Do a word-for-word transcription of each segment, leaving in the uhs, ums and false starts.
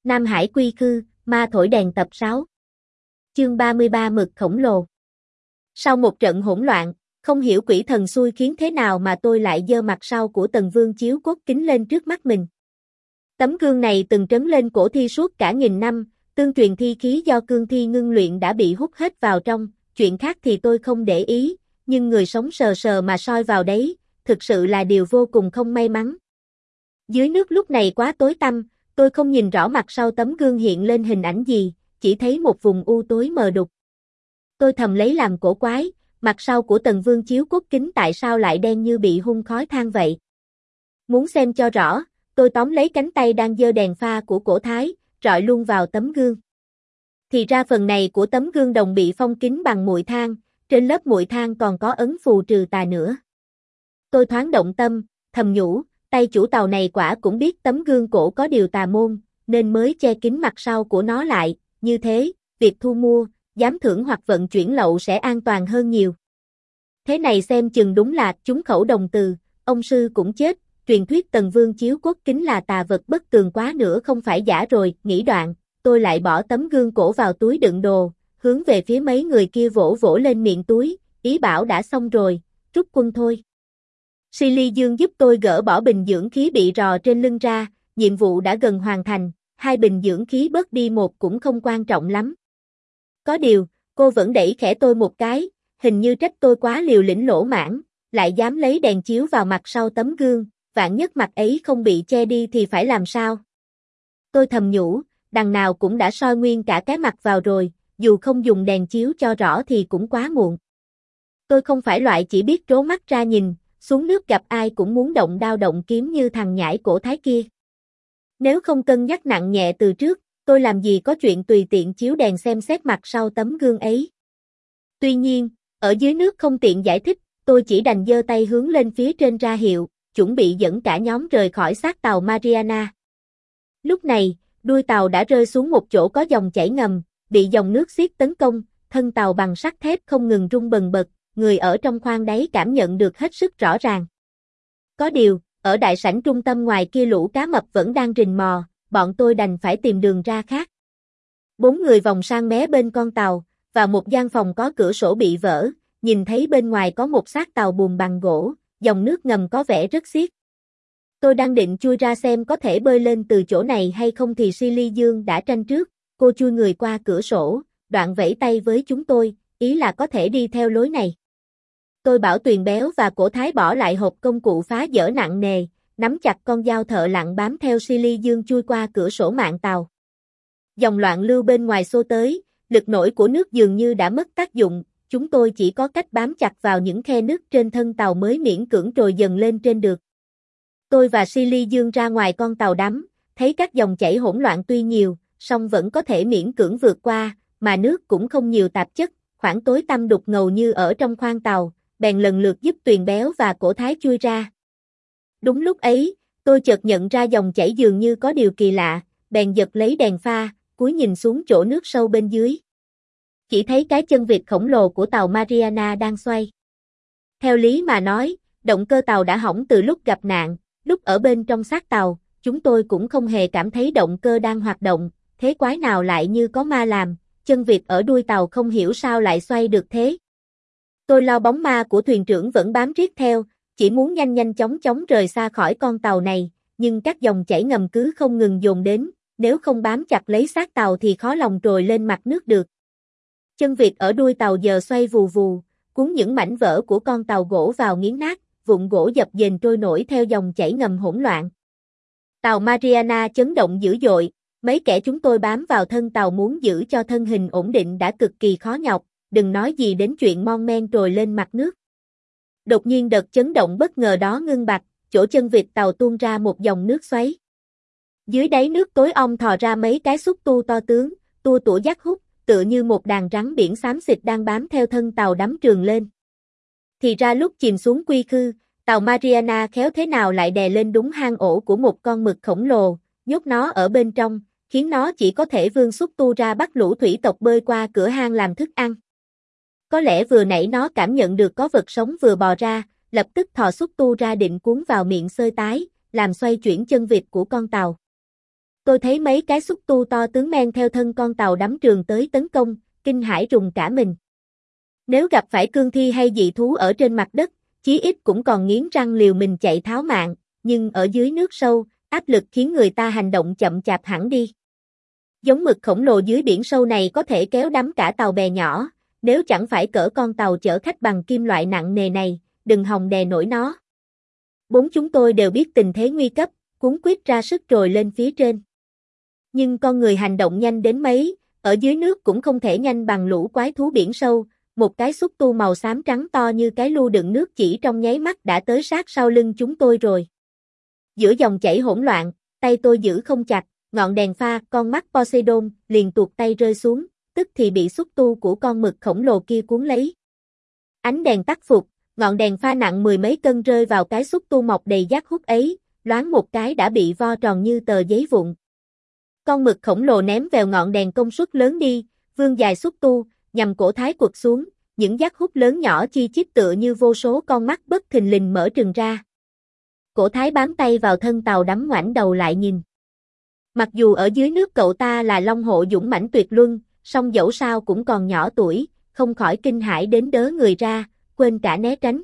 Nam Hải quy khư, ma thổi đèn tập sáu. Chương ba mươi ba Mực khổng lồ. Sau một trận hỗn loạn, không hiểu quỷ thần xui khiến thế nào mà tôi lại giơ mặt sau của Tần Vương chiếu cốt kính lên trước mắt mình. Tấm gương này từng trấn lên cổ thi suốt cả nghìn năm, tương truyền thi khí do cương thi ngưng luyện đã bị hút hết vào trong, chuyện khác thì tôi không để ý, nhưng người sống sờ sờ mà soi vào đấy, thực sự là điều vô cùng không may mắn. Dưới nước lúc này quá tối tăm, tôi không nhìn rõ mặt sau tấm gương hiện lên hình ảnh gì, chỉ thấy một vùng u tối mờ đục. Tôi thầm lấy làm cổ quái, mặt sau của Tần Vương chiếu cốt kính tại sao lại đen như bị hun khói than vậy. Muốn xem cho rõ, tôi tóm lấy cánh tay đang giơ đèn pha của cổ thái, rọi luôn vào tấm gương. Thì ra phần này của tấm gương đồng bị phong kín bằng muội than, trên lớp muội than còn có ấn phù trừ tà nữa. Tôi thoáng động tâm, thầm nhủ, tay chủ tàu này quả cũng biết tấm gương cổ có điều tà môn, nên mới che kín mặt sau của nó lại, như thế, việc thu mua, giám thưởng hoặc vận chuyển lậu sẽ an toàn hơn nhiều. Thế này xem chừng đúng là chúng khẩu đồng từ, ông sư cũng chết, truyền thuyết Tần Vương chiếu cốt kính là tà vật bất tường quá nữa không phải giả rồi, nghĩ đoạn, tôi lại bỏ tấm gương cổ vào túi đựng đồ, hướng về phía mấy người kia vỗ vỗ lên miệng túi, ý bảo đã xong rồi, rút quân thôi. Silly Dương giúp tôi gỡ bỏ bình dưỡng khí bị rò trên lưng ra, nhiệm vụ đã gần hoàn thành, hai bình dưỡng khí bớt đi một cũng không quan trọng lắm. Có điều, cô vẫn đẩy khẽ tôi một cái, hình như trách tôi quá liều lĩnh lỗ mãn, lại dám lấy đèn chiếu vào mặt sau tấm gương, vạn nhất mặt ấy không bị che đi thì phải làm sao? Tôi thầm nhủ, đằng nào cũng đã soi nguyên cả cái mặt vào rồi, dù không dùng đèn chiếu cho rõ thì cũng quá muộn. Tôi không phải loại chỉ biết trố mắt ra nhìn, xuống nước gặp ai cũng muốn động đao động kiếm như thằng nhãi cổ thái kia. Nếu không cân nhắc nặng nhẹ từ trước, tôi làm gì có chuyện tùy tiện chiếu đèn xem xét mặt sau tấm gương ấy. Tuy nhiên, ở dưới nước không tiện giải thích, tôi chỉ đành giơ tay hướng lên phía trên ra hiệu, chuẩn bị dẫn cả nhóm rời khỏi xác tàu Mariana. Lúc này, đuôi tàu đã rơi xuống một chỗ có dòng chảy ngầm, bị dòng nước xiết tấn công, thân tàu bằng sắt thép không ngừng rung bần bật, người ở trong khoang đáy cảm nhận được hết sức rõ ràng. Có điều, ở đại sảnh trung tâm ngoài kia lũ cá mập vẫn đang rình mò, bọn tôi đành phải tìm đường ra khác. Bốn người vòng sang mé bên con tàu, vào một gian phòng có cửa sổ bị vỡ, nhìn thấy bên ngoài có một xác tàu buồm bằng gỗ, dòng nước ngầm có vẻ rất xiết. Tôi đang định chui ra xem có thể bơi lên từ chỗ này hay không thì Silly Dương đã tranh trước, cô chui người qua cửa sổ, đoạn vẫy tay với chúng tôi, ý là có thể đi theo lối này. Tôi bảo Tuyền Béo và Cổ Thái bỏ lại hộp công cụ phá dỡ nặng nề, nắm chặt con dao thợ lặn bám theo Silly Dương chui qua cửa sổ mạn tàu. Dòng loạn lưu bên ngoài xô tới, lực nổi của nước dường như đã mất tác dụng, chúng tôi chỉ có cách bám chặt vào những khe nứt trên thân tàu mới miễn cưỡng trồi dần lên trên được. Tôi và Silly Dương ra ngoài con tàu đắm, thấy các dòng chảy hỗn loạn tuy nhiều, song vẫn có thể miễn cưỡng vượt qua, mà nước cũng không nhiều tạp chất, khoảng tối tăm đục ngầu như ở trong khoang tàu, bèn lần lượt giúp Tuyền Béo và Cổ Thái chui ra. Đúng lúc ấy, tôi chợt nhận ra dòng chảy dường như có điều kỳ lạ, bèn giật lấy đèn pha, cúi nhìn xuống chỗ nước sâu bên dưới. Chỉ thấy cái chân vịt khổng lồ của tàu Mariana đang xoay. Theo lý mà nói, động cơ tàu đã hỏng từ lúc gặp nạn, lúc ở bên trong xác tàu, chúng tôi cũng không hề cảm thấy động cơ đang hoạt động, thế quái nào lại như có ma làm, chân vịt ở đuôi tàu không hiểu sao lại xoay được thế. Tôi lo bóng ma của thuyền trưởng vẫn bám riết theo, chỉ muốn nhanh nhanh chóng chóng rời xa khỏi con tàu này, nhưng các dòng chảy ngầm cứ không ngừng dồn đến, nếu không bám chặt lấy xác tàu thì khó lòng trồi lên mặt nước được. Chân vịt ở đuôi tàu giờ xoay vù vù, cuốn những mảnh vỡ của con tàu gỗ vào nghiến nát, vụn gỗ dập dềnh trôi nổi theo dòng chảy ngầm hỗn loạn. Tàu Mariana chấn động dữ dội, mấy kẻ chúng tôi bám vào thân tàu muốn giữ cho thân hình ổn định đã cực kỳ khó nhọc, đừng nói gì đến chuyện mon men trồi lên mặt nước. Đột nhiên đợt chấn động bất ngờ đó ngưng bặt, chỗ chân vịt tàu tuôn ra một dòng nước xoáy. Dưới đáy nước tối om thò ra mấy cái xúc tu to tướng, tua tủa dắt hút, tựa như một đàn rắn biển xám xịt đang bám theo thân tàu đắm trường lên. Thì ra lúc chìm xuống quy khư, tàu Mariana khéo thế nào lại đè lên đúng hang ổ của một con mực khổng lồ, nhốt nó ở bên trong, khiến nó chỉ có thể vươn xúc tu ra bắt lũ thủy tộc bơi qua cửa hang làm thức ăn. Có lẽ vừa nãy nó cảm nhận được có vật sống vừa bò ra, lập tức thò xúc tu ra định cuốn vào miệng xơi tái, làm xoay chuyển chân vịt của con tàu. tôi thấy mấy cái xúc tu to tướng men theo thân con tàu đắm trường tới tấn công, kinh hãi rùng cả mình. Nếu gặp phải cương thi hay dị thú ở trên mặt đất, chí ít cũng còn nghiến răng liều mình chạy tháo mạng, nhưng ở dưới nước sâu, áp lực khiến người ta hành động chậm chạp hẳn đi. Giống mực khổng lồ dưới biển sâu này có thể kéo đắm cả tàu bè nhỏ, nếu chẳng phải cỡ con tàu chở khách bằng kim loại nặng nề này, đừng hòng đè nổi nó. Bốn chúng tôi đều biết tình thế nguy cấp, cuống quýt ra sức trồi lên phía trên. Nhưng con người hành động nhanh đến mấy, ở dưới nước cũng không thể nhanh bằng lũ quái thú biển sâu, một cái xúc tu màu xám trắng to như cái lu đựng nước chỉ trong nháy mắt đã tới sát sau lưng chúng tôi rồi. Giữa dòng chảy hỗn loạn, tay tôi giữ không chặt, ngọn đèn pha, con mắt Poseidon, liền tuột tay rơi xuống, tức thì bị xúc tu của con mực khổng lồ kia cuốn lấy. Ánh đèn tắt phục, ngọn đèn pha nặng mười mấy cân rơi vào cái xúc tu mọc đầy giác hút ấy, loáng một cái đã bị vo tròn như tờ giấy vụn. Con mực khổng lồ ném vèo ngọn đèn công suất lớn đi, vươn dài xúc tu, nhằm cổ thái quật xuống, những giác hút lớn nhỏ chi chít tựa như vô số con mắt bất thình lình mở trừng ra. Cổ thái bám tay vào thân tàu đắm ngoảnh đầu lại nhìn. Mặc dù ở dưới nước cậu ta là long hộ dũng mãnh tuyệt luân, song dẫu sao cũng còn nhỏ tuổi, không khỏi kinh hãi đến đớ người ra, quên cả né tránh.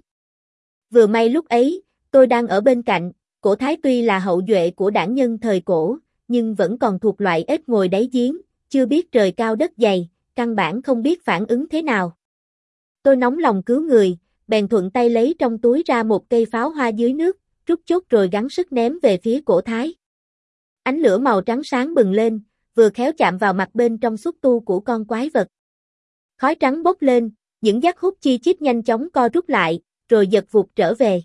Vừa may lúc ấy, tôi đang ở bên cạnh, cổ thái tuy là hậu duệ của đảng nhân thời cổ, nhưng vẫn còn thuộc loại ếch ngồi đáy giếng, chưa biết trời cao đất dày, căn bản không biết phản ứng thế nào. Tôi nóng lòng cứu người, bèn thuận tay lấy trong túi ra một cây pháo hoa dưới nước, rút chốt rồi gắng sức ném về phía cổ thái. Ánh lửa màu trắng sáng bừng lên, vừa khéo chạm vào mặt bên trong xúc tu của con quái vật. Khói trắng bốc lên, những giác hút chi chít nhanh chóng co rút lại, rồi giật vụt trở về.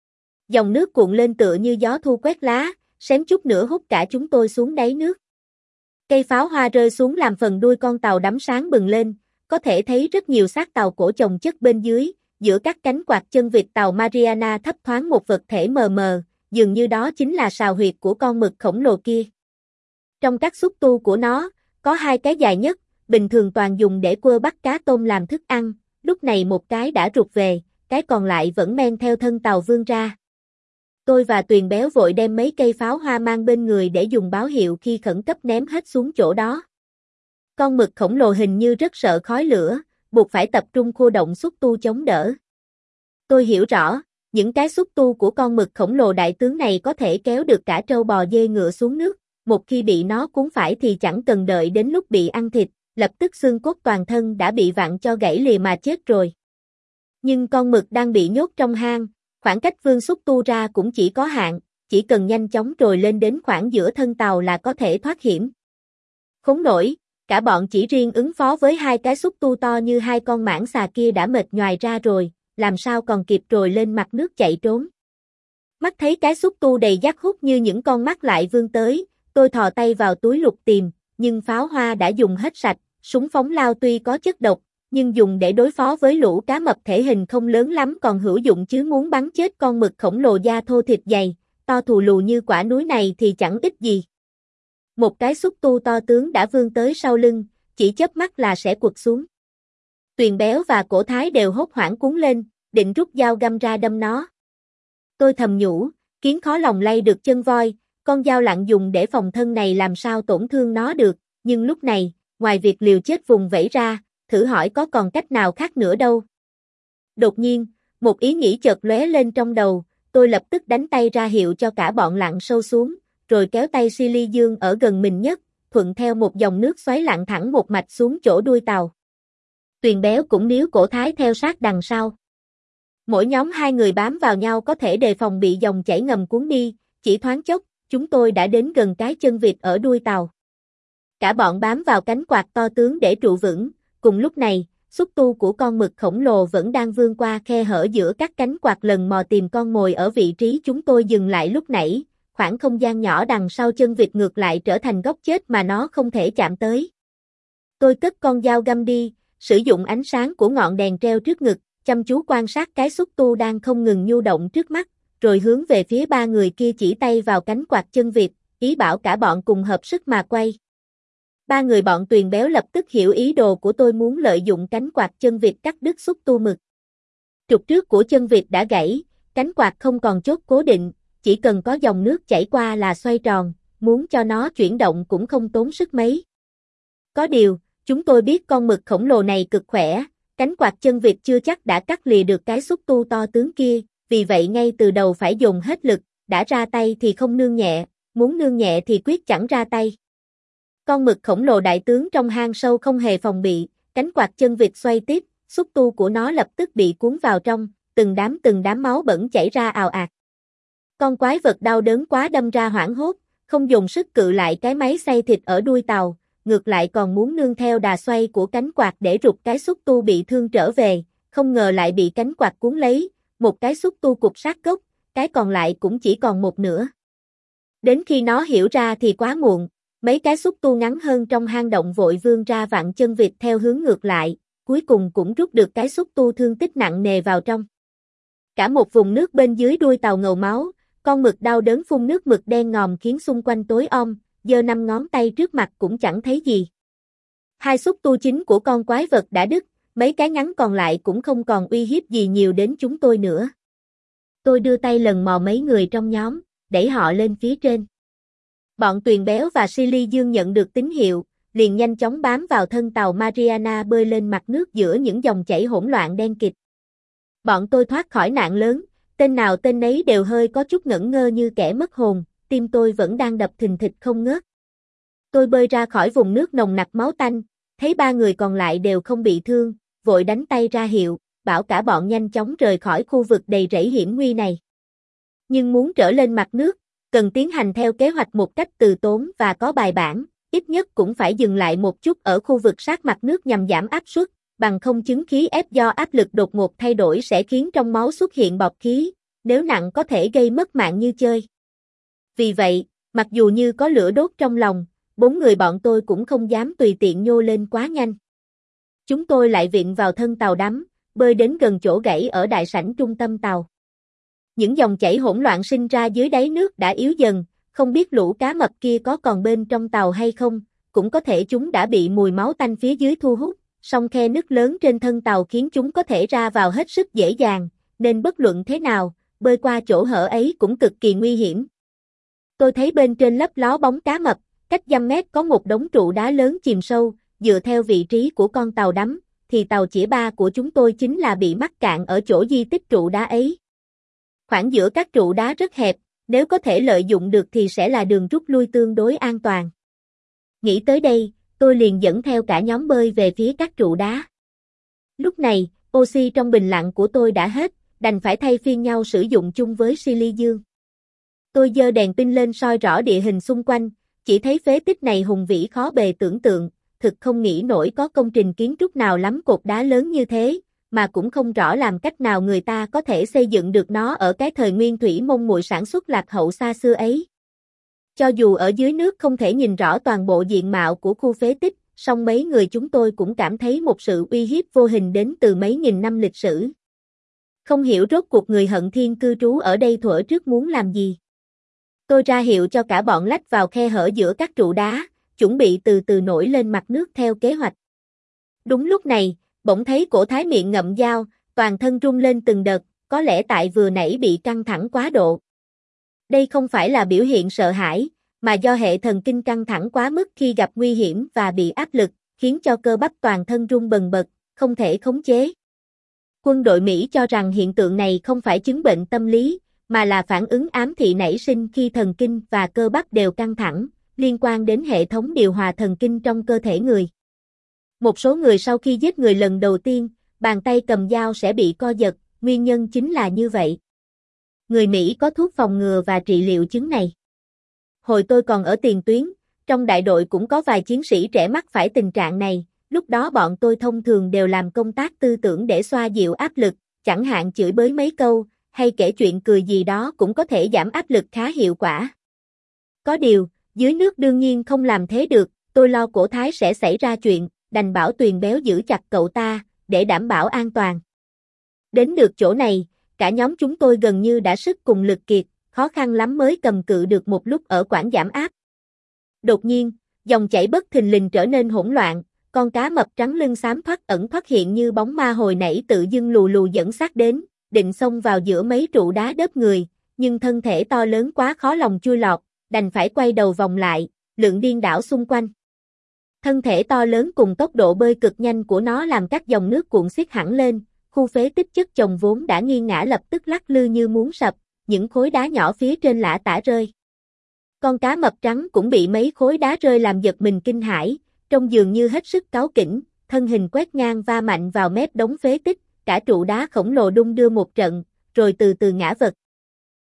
Dòng nước cuộn lên tựa như gió thu quét lá, xém chút nữa hút cả chúng tôi xuống đáy nước. Cây pháo hoa rơi xuống làm phần đuôi con tàu đắm sáng bừng lên, có thể thấy rất nhiều xác tàu cổ chồng chất bên dưới, giữa các cánh quạt chân vịt tàu Mariana thấp thoáng một vật thể mờ mờ, dường như đó chính là sào huyệt của con mực khổng lồ kia. Trong các xúc tu của nó, có hai cái dài nhất, bình thường toàn dùng để cua bắt cá tôm làm thức ăn, lúc này một cái đã rụt về, cái còn lại vẫn men theo thân tàu vươn ra. Tôi và Tuyền Béo vội đem mấy cây pháo hoa mang bên người để dùng báo hiệu khi khẩn cấp ném hết xuống chỗ đó. Con mực khổng lồ hình như rất sợ khói lửa, buộc phải tập trung khô động xúc tu chống đỡ. Tôi hiểu rõ, những cái xúc tu của con mực khổng lồ đại tướng này có thể kéo được cả trâu bò dê ngựa xuống nước, một khi bị nó cuốn phải thì chẳng cần đợi đến lúc bị ăn thịt, lập tức xương cốt toàn thân đã bị vặn cho gãy lìa mà chết rồi. Nhưng con mực đang bị nhốt trong hang, khoảng cách vươn xúc tu ra cũng chỉ có hạn, chỉ cần nhanh chóng trồi lên đến khoảng giữa thân tàu là có thể thoát hiểm. Khốn nổi, cả bọn chỉ riêng ứng phó với hai cái xúc tu to như hai con mãng xà kia đã mệt nhoài ra rồi, làm sao còn kịp trồi lên mặt nước chạy trốn. Mắt thấy cái xúc tu đầy giác hút như những con mắt lại vươn tới, tôi thò tay vào túi lục tìm, nhưng pháo hoa đã dùng hết sạch, súng phóng lao tuy có chất độc, nhưng dùng để đối phó với lũ cá mập thể hình không lớn lắm còn hữu dụng chứ muốn bắn chết con mực khổng lồ da thô thịt dày, to thù lù như quả núi này thì chẳng ích gì. Một cái xúc tu to tướng đã vươn tới sau lưng, chỉ chớp mắt là sẽ quật xuống. Tuyền Béo và Cổ Thái đều hốt hoảng cuốn lên, định rút dao găm ra đâm nó. Tôi thầm nhủ, kiến khó lòng lay được chân voi, con dao lặng dùng để phòng thân này làm sao tổn thương nó được, nhưng lúc này, ngoài việc liều chết vùng vẫy ra, thử hỏi có còn cách nào khác nữa đâu. Đột nhiên, một ý nghĩ chợt lóe lên trong đầu, tôi lập tức đánh tay ra hiệu cho cả bọn lặn sâu xuống, rồi kéo tay Silly Dương ở gần mình nhất, thuận theo một dòng nước xoáy lặn thẳng một mạch xuống chỗ đuôi tàu. Tuyền Béo cũng níu Cổ Thái theo sát đằng sau. Mỗi nhóm hai người bám vào nhau có thể đề phòng bị dòng chảy ngầm cuốn đi, chỉ thoáng chốc, chúng tôi đã đến gần cái chân vịt ở đuôi tàu. Cả bọn bám vào cánh quạt to tướng để trụ vững, cùng lúc này, xúc tu của con mực khổng lồ vẫn đang vươn qua khe hở giữa các cánh quạt lần mò tìm con mồi ở vị trí chúng tôi dừng lại lúc nãy, khoảng không gian nhỏ đằng sau chân vịt ngược lại trở thành góc chết mà nó không thể chạm tới. Tôi cất con dao găm đi, sử dụng ánh sáng của ngọn đèn treo trước ngực, chăm chú quan sát cái xúc tu đang không ngừng nhu động trước mắt, rồi hướng về phía ba người kia chỉ tay vào cánh quạt chân vịt, ý bảo cả bọn cùng hợp sức mà quay. Ba người bọn Tuyền Béo lập tức hiểu ý đồ của tôi muốn lợi dụng cánh quạt chân vịt cắt đứt xúc tu mực. Trục trước của chân vịt đã gãy, cánh quạt không còn chốt cố định, chỉ cần có dòng nước chảy qua là xoay tròn, muốn cho nó chuyển động cũng không tốn sức mấy. Có điều, chúng tôi biết con mực khổng lồ này cực khỏe, cánh quạt chân vịt chưa chắc đã cắt lìa được cái xúc tu to tướng kia, vì vậy ngay từ đầu phải dùng hết lực, đã ra tay thì không nương nhẹ, muốn nương nhẹ thì quyết chẳng ra tay. Con mực khổng lồ đại tướng trong hang sâu không hề phòng bị, cánh quạt chân vịt xoay tiếp, xúc tu của nó lập tức bị cuốn vào trong, từng đám từng đám máu bẩn chảy ra ào ạt. Con quái vật đau đớn quá đâm ra hoảng hốt, không dùng sức cự lại cái máy xay thịt ở đuôi tàu, ngược lại còn muốn nương theo đà xoay của cánh quạt để rụt cái xúc tu bị thương trở về, không ngờ lại bị cánh quạt cuốn lấy, một cái xúc tu cụp sát gốc, cái còn lại cũng chỉ còn một nửa. Đến khi nó hiểu ra thì quá muộn, mấy cái xúc tu ngắn hơn trong hang động vội vươn ra vặn chân vịt theo hướng ngược lại, cuối cùng cũng rút được cái xúc tu thương tích nặng nề vào trong. Cả một vùng nước bên dưới đuôi tàu ngầu máu, con mực đau đớn phun nước mực đen ngòm khiến xung quanh tối om, giơ năm ngón tay trước mặt cũng chẳng thấy gì. Hai xúc tu chính của con quái vật đã đứt, mấy cái ngắn còn lại cũng không còn uy hiếp gì nhiều đến chúng tôi nữa. Tôi đưa tay lần mò mấy người trong nhóm, đẩy họ lên phía trên. Bọn Tuyền Béo và Silly Dương nhận được tín hiệu, liền nhanh chóng bám vào thân tàu Mariana bơi lên mặt nước giữa những dòng chảy hỗn loạn đen kịt. Bọn tôi thoát khỏi nạn lớn, tên nào tên nấy đều hơi có chút ngẩn ngơ như kẻ mất hồn, tim tôi vẫn đang đập thình thịch không ngớt. Tôi bơi ra khỏi vùng nước nồng nặc máu tanh, thấy ba người còn lại đều không bị thương, vội đánh tay ra hiệu, bảo cả bọn nhanh chóng rời khỏi khu vực đầy rẫy hiểm nguy này. Nhưng muốn trở lên mặt nước, cần tiến hành theo kế hoạch một cách từ tốn và có bài bản, ít nhất cũng phải dừng lại một chút ở khu vực sát mặt nước nhằm giảm áp suất, bằng không chứng khí ép do áp lực đột ngột thay đổi sẽ khiến trong máu xuất hiện bọt khí, nếu nặng có thể gây mất mạng như chơi. Vì vậy, mặc dù như có lửa đốt trong lòng, bốn người bọn tôi cũng không dám tùy tiện nhô lên quá nhanh. Chúng tôi lại viện vào thân tàu đắm, bơi đến gần chỗ gãy ở đại sảnh trung tâm tàu. Những dòng chảy hỗn loạn sinh ra dưới đáy nước đã yếu dần, không biết lũ cá mập kia có còn bên trong tàu hay không, cũng có thể chúng đã bị mùi máu tanh phía dưới thu hút, song khe nứt lớn trên thân tàu khiến chúng có thể ra vào hết sức dễ dàng, nên bất luận thế nào, bơi qua chỗ hở ấy cũng cực kỳ nguy hiểm. Tôi thấy bên trên lấp ló bóng cá mập, cách dăm mét có một đống trụ đá lớn chìm sâu, dựa theo vị trí của con tàu đắm, thì tàu chĩa ba của chúng tôi chính là bị mắc cạn ở chỗ di tích trụ đá ấy. Khoảng giữa các trụ đá rất hẹp, nếu có thể lợi dụng được thì sẽ là đường rút lui tương đối an toàn. Nghĩ tới đây, tôi liền dẫn theo cả nhóm bơi về phía các trụ đá. Lúc này, oxy trong bình lặng của tôi đã hết, đành phải thay phiên nhau sử dụng chung với Silly Dương. Tôi giơ đèn pin lên soi rõ địa hình xung quanh, chỉ thấy phế tích này hùng vĩ khó bề tưởng tượng, thực không nghĩ nổi có công trình kiến trúc nào lắm cột đá lớn như thế, mà cũng không rõ làm cách nào người ta có thể xây dựng được nó ở cái thời nguyên thủy mông muội sản xuất lạc hậu xa xưa ấy. Cho dù ở dưới nước không thể nhìn rõ toàn bộ diện mạo của khu phế tích, song mấy người chúng tôi cũng cảm thấy một sự uy hiếp vô hình đến từ mấy nghìn năm lịch sử. Không hiểu rốt cuộc người hận thiên cư trú ở đây thuở trước muốn làm gì. Tôi ra hiệu cho cả bọn lách vào khe hở giữa các trụ đá, chuẩn bị từ từ nổi lên mặt nước theo kế hoạch. Đúng lúc này, bỗng thấy cổ thái miệng ngậm dao, toàn thân rung lên từng đợt, có lẽ tại vừa nãy bị căng thẳng quá độ. Đây không phải là biểu hiện sợ hãi, mà do hệ thần kinh căng thẳng quá mức khi gặp nguy hiểm và bị áp lực, khiến cho cơ bắp toàn thân rung bần bật, không thể khống chế. Quân đội Mỹ cho rằng hiện tượng này không phải chứng bệnh tâm lý, mà là phản ứng ám thị nảy sinh khi thần kinh và cơ bắp đều căng thẳng, liên quan đến hệ thống điều hòa thần kinh trong cơ thể người. Một số người sau khi giết người lần đầu tiên, bàn tay cầm dao sẽ bị co giật, nguyên nhân chính là như vậy. Người Mỹ có thuốc phòng ngừa và trị liệu chứng này. Hồi tôi còn ở tiền tuyến, trong đại đội cũng có vài chiến sĩ trẻ mắc phải tình trạng này, lúc đó bọn tôi thông thường đều làm công tác tư tưởng để xoa dịu áp lực, chẳng hạn chửi bới mấy câu, hay kể chuyện cười gì đó cũng có thể giảm áp lực khá hiệu quả. Có điều, dưới nước đương nhiên không làm thế được, tôi lo cổ thái sẽ xảy ra chuyện, đành bảo Tuyền Béo giữ chặt cậu ta, để đảm bảo an toàn. Đến được chỗ này, cả nhóm chúng tôi gần như đã sức cùng lực kiệt, khó khăn lắm mới cầm cự được một lúc ở quãng giảm áp. Đột nhiên, dòng chảy bất thình lình trở nên hỗn loạn, con cá mập trắng lưng xám thoát ẩn thoát hiện như bóng ma hồi nãy tự dưng lù lù dẫn sát đến, định xông vào giữa mấy trụ đá đớp người, nhưng thân thể to lớn quá khó lòng chui lọt, đành phải quay đầu vòng lại, lượn điên đảo xung quanh. Thân thể to lớn cùng tốc độ bơi cực nhanh của nó làm các dòng nước cuộn xiết hẳn lên, khu phế tích chất chồng vốn đã nghiêng ngã lập tức lắc lư như muốn sập, những khối đá nhỏ phía trên lả tả rơi. Con cá mập trắng cũng bị mấy khối đá rơi làm giật mình kinh hãi, trông dường như hết sức cáu kỉnh, thân hình quét ngang va mạnh vào mép đống phế tích, cả trụ đá khổng lồ đung đưa một trận, rồi từ từ ngã vật.